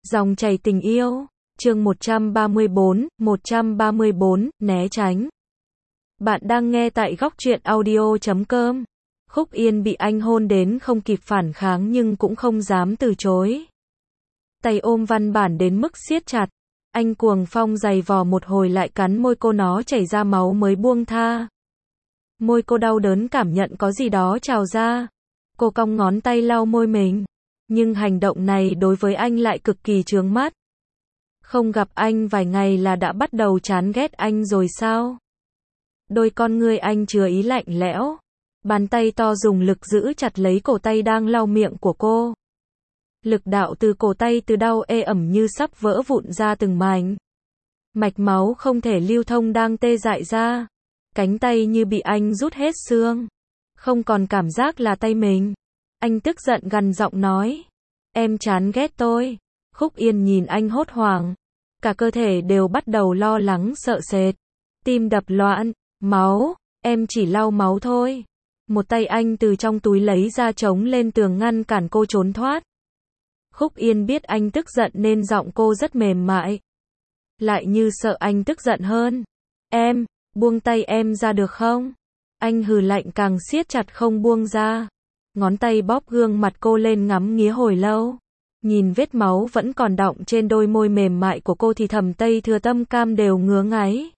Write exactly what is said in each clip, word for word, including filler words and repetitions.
Dòng chảy tình yêu, chương một trăm ba mươi bốn, một trăm ba mươi bốn, né tránh. Bạn đang nghe tại góc truyện audio chấm com. Khúc Yên bị anh hôn đến không kịp phản kháng nhưng cũng không dám từ chối. Tay ôm văn bản đến mức siết chặt. Anh cuồng phong giày vò một hồi lại cắn môi cô, nó chảy ra máu mới buông tha. Môi cô đau đớn cảm nhận có gì đó trào ra. Cô cong ngón tay lau môi mình. Nhưng hành động này đối với anh lại cực kỳ chướng mắt. Không gặp anh vài ngày là đã bắt đầu chán ghét anh rồi sao? Đôi con ngươi anh chứa ý lạnh lẽo. Bàn tay to dùng lực giữ chặt lấy cổ tay đang lau miệng của cô. Lực đạo từ cổ tay từ đau ê ẩm như sắp vỡ vụn ra từng mảnh. Mạch máu không thể lưu thông đang tê dại ra. Cánh tay như bị anh rút hết xương. Không còn cảm giác là tay mình. Anh tức giận gằn giọng nói. Em chán ghét tôi. Khúc Yên nhìn anh hốt hoảng. Cả cơ thể đều bắt đầu lo lắng sợ sệt. Tim đập loạn. Máu. Em chỉ lau máu thôi. Một tay anh từ trong túi lấy ra chống lên tường ngăn cản cô trốn thoát. Khúc Yên biết anh tức giận nên giọng cô rất mềm mại. Lại như sợ anh tức giận hơn. Em, buông tay em ra được không? Anh hừ lạnh càng siết chặt không buông ra. Ngón tay bóp gương mặt cô lên ngắm nghía hồi lâu. Nhìn vết máu vẫn còn đọng trên đôi môi mềm mại của cô thì thầm Tây Thừa tâm cam đều ngứa ngáy.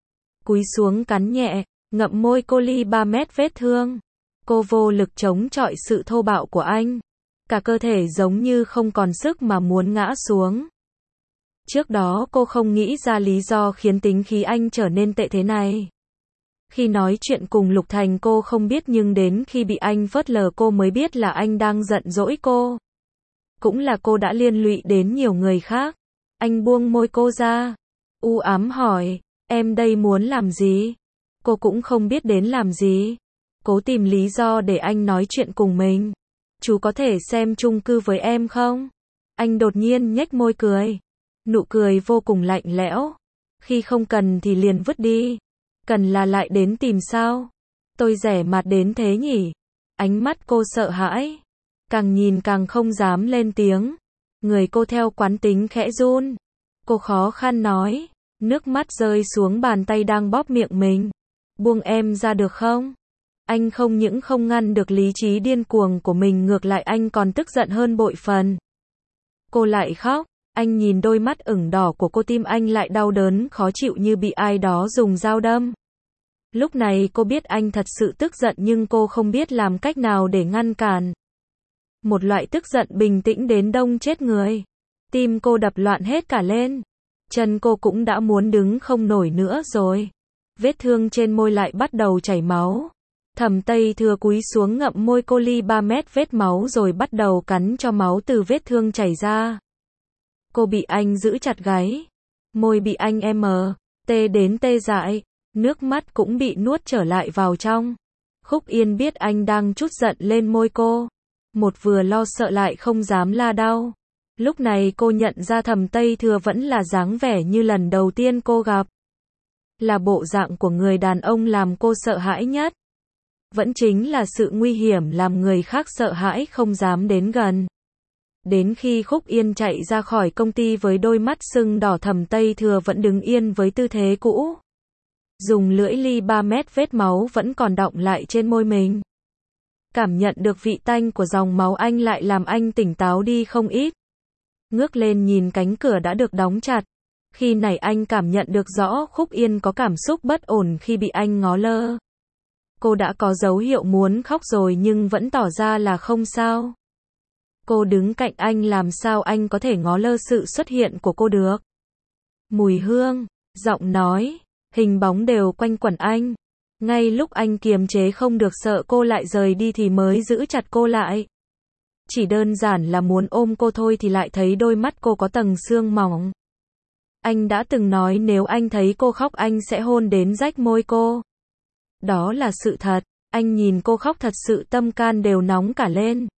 Cúi xuống cắn nhẹ, ngậm môi cô ly ba mét vết thương. Cô vô lực chống chọi sự thô bạo của anh. Cả cơ thể giống như không còn sức mà muốn ngã xuống. Trước đó cô không nghĩ ra lý do khiến tính khí anh trở nên tệ thế này. Khi nói chuyện cùng Lục Thành cô không biết nhưng đến khi bị anh phớt lờ cô mới biết là anh đang giận dỗi cô. Cũng là cô đã liên lụy đến nhiều người khác. Anh buông môi cô ra. U ám hỏi, em đây muốn làm gì? Cô cũng không biết đến làm gì. Cố tìm lý do để anh nói chuyện cùng mình. Chú có thể xem chung cư với em không? Anh đột nhiên nhếch môi cười. Nụ cười vô cùng lạnh lẽo. Khi không cần thì liền vứt đi. Cần là lại đến tìm sao? Tôi rẻ mặt đến thế nhỉ? Ánh mắt cô sợ hãi. Càng nhìn càng không dám lên tiếng. Người cô theo quán tính khẽ run. Cô khó khăn nói. Nước mắt rơi xuống bàn tay đang bóp miệng mình. Buông em ra được không? Anh không những không ngăn được lý trí điên cuồng của mình, ngược lại anh còn tức giận hơn bội phần. Cô lại khóc. Anh nhìn đôi mắt ửng đỏ của cô, tim anh lại đau đớn khó chịu như bị ai đó dùng dao đâm. Lúc này cô biết anh thật sự tức giận nhưng cô không biết làm cách nào để ngăn cản. Một loại tức giận bình tĩnh đến đông chết người. Tim cô đập loạn hết cả lên. Chân cô cũng đã muốn đứng không nổi nữa rồi. Vết thương trên môi lại bắt đầu chảy máu. Thẩm Tây Thừa cúi xuống ngậm môi cô ly ba mét vết máu rồi bắt đầu cắn cho máu từ vết thương chảy ra. Cô bị anh giữ chặt gáy. Môi bị anh em tê đến tê dại. Nước mắt cũng bị nuốt trở lại vào trong. Khúc Yên biết anh đang trút giận lên môi cô. Một vừa lo sợ lại không dám la đau. Lúc này cô nhận ra Thẩm Tây Thừa vẫn là dáng vẻ như lần đầu tiên cô gặp. Là bộ dạng của người đàn ông làm cô sợ hãi nhất. Vẫn chính là sự nguy hiểm làm người khác sợ hãi không dám đến gần. Đến khi Khúc Yên chạy ra khỏi công ty với đôi mắt sưng đỏ, Thẩm Tây Thừa vẫn đứng yên với tư thế cũ. Dùng lưỡi ly ba mét vết máu vẫn còn đọng lại trên môi mình. Cảm nhận được vị tanh của dòng máu anh lại làm anh tỉnh táo đi không ít. Ngước lên nhìn cánh cửa đã được đóng chặt. Khi này anh cảm nhận được rõ Khúc Yên có cảm xúc bất ổn khi bị anh ngó lơ. Cô đã có dấu hiệu muốn khóc rồi nhưng vẫn tỏ ra là không sao. Cô đứng cạnh anh, làm sao anh có thể ngó lơ sự xuất hiện của cô được? Mùi hương, giọng nói, hình bóng đều quanh quẩn anh. Ngay lúc anh kiềm chế không được sợ cô lại rời đi thì mới giữ chặt cô lại. Chỉ đơn giản là muốn ôm cô thôi thì lại thấy đôi mắt cô có tầng sương mỏng. Anh đã từng nói nếu anh thấy cô khóc anh sẽ hôn đến rách môi cô. Đó là sự thật. Anh nhìn cô khóc thật sự tâm can đều nóng cả lên.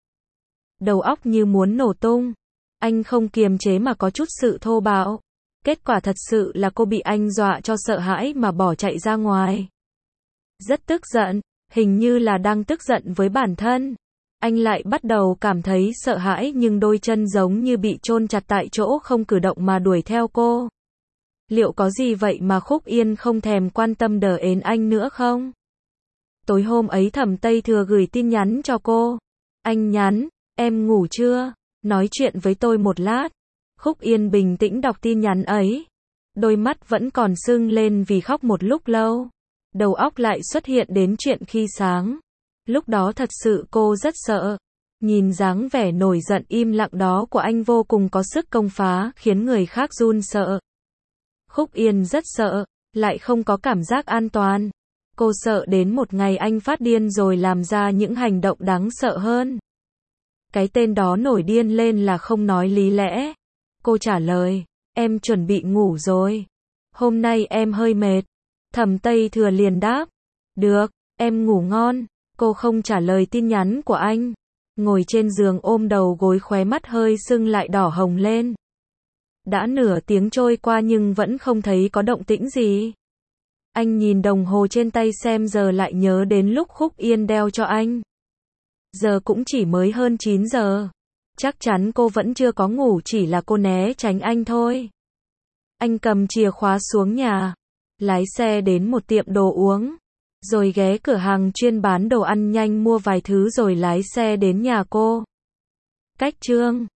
Đầu óc như muốn nổ tung. Anh không kiềm chế mà có chút sự thô bạo. Kết quả thật sự là cô bị anh dọa cho sợ hãi mà bỏ chạy ra ngoài. Rất tức giận, hình như là đang tức giận với bản thân. Anh lại bắt đầu cảm thấy sợ hãi nhưng đôi chân giống như bị chôn chặt tại chỗ không cử động mà đuổi theo cô. Liệu có gì vậy mà Khúc Yên không thèm quan tâm đờ ến anh nữa không? Tối hôm ấy Thẩm Tây Thừa gửi tin nhắn cho cô. Anh nhắn, em ngủ chưa? Nói chuyện với tôi một lát. Khúc Yên bình tĩnh đọc tin nhắn ấy. Đôi mắt vẫn còn sưng lên vì khóc một lúc lâu. Đầu óc lại xuất hiện đến chuyện khi sáng. Lúc đó thật sự cô rất sợ. Nhìn dáng vẻ nổi giận im lặng đó của anh vô cùng có sức công phá, khiến người khác run sợ. Khúc Yên rất sợ, lại không có cảm giác an toàn. Cô sợ đến một ngày anh phát điên rồi làm ra những hành động đáng sợ hơn. Cái tên đó nổi điên lên là không nói lý lẽ. Cô trả lời, em chuẩn bị ngủ rồi. Hôm nay em hơi mệt. Thẩm Tây Thừa liền đáp, được, em ngủ ngon. Cô không trả lời tin nhắn của anh. Ngồi trên giường ôm đầu gối, khóe mắt hơi sưng lại đỏ hồng lên. Đã nửa tiếng trôi qua nhưng vẫn không thấy có động tĩnh gì. Anh nhìn đồng hồ trên tay xem giờ, lại nhớ đến lúc Khúc Yên đeo cho anh. Giờ cũng chỉ mới hơn chín giờ. Chắc chắn cô vẫn chưa có ngủ, chỉ là cô né tránh anh thôi. Anh cầm chìa khóa xuống nhà, lái xe đến một tiệm đồ uống, rồi ghé cửa hàng chuyên bán đồ ăn nhanh mua vài thứ rồi lái xe đến nhà cô. Cách Trương